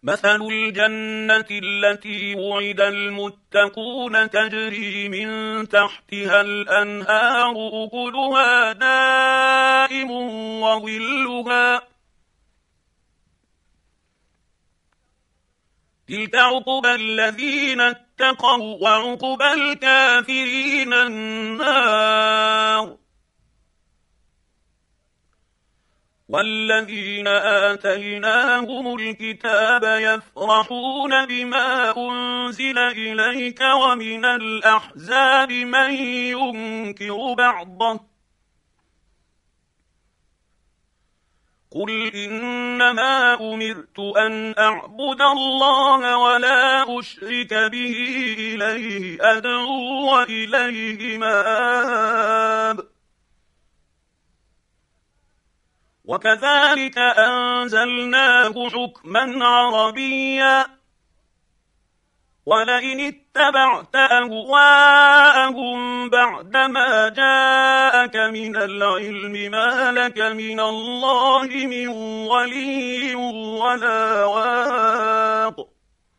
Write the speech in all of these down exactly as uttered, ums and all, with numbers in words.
مثل الجنة التي وعد المتقون تجري من تحتها الأنهار أكلها دائم وظلها تلك عقبى الذين اتقوا وعقبى الكافرين النار. والذين آتيناهم الكتاب يفرحون بما أنزل إليك ومن الأحزاب من ينكر بعضه قل إنما أمرت أن أعبد الله ولا أشرك به إليه أدعو وإليه مآب. وكذلك أنزلناه حكما عربيا ولئن اتبعت أهواءهم بعدما جاءك من العلم ما لك من الله من ولي ولا واق.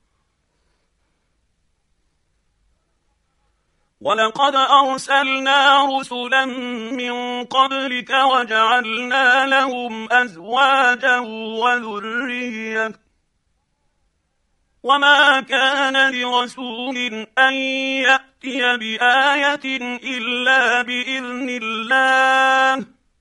ولقد أرسلنا رسلا من قبلك وجعلنا لهم أزواجا وذرية وما كان لرسول أن يأتي بآية إلا بإذن الله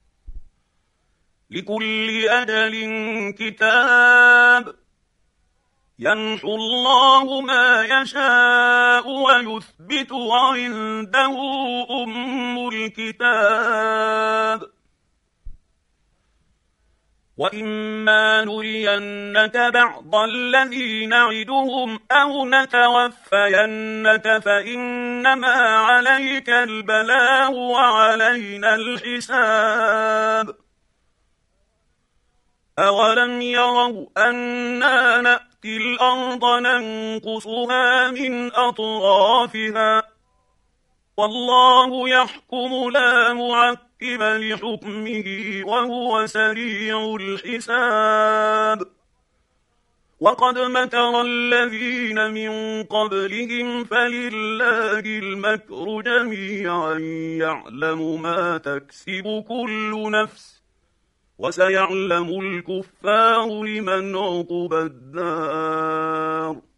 لكل أجل كتاب يمحو الله ما يشاء ويثبت وعنده أم الكتاب. وإما نرينك بعض الذي نعدهم أو نتوفينك فإنما عليك البلاغ وعلينا الحساب. أولم يروا أنا نأتي الأرض ننقصها من أطرافها والله يحكم لا معقب لحكمه وهو سريع الحساب. وقد مكر الذين من قبلهم فلله المكر جميعا يعلم ما تكسب كل نفس وسيعلم الكفار لمن عقبى الدار.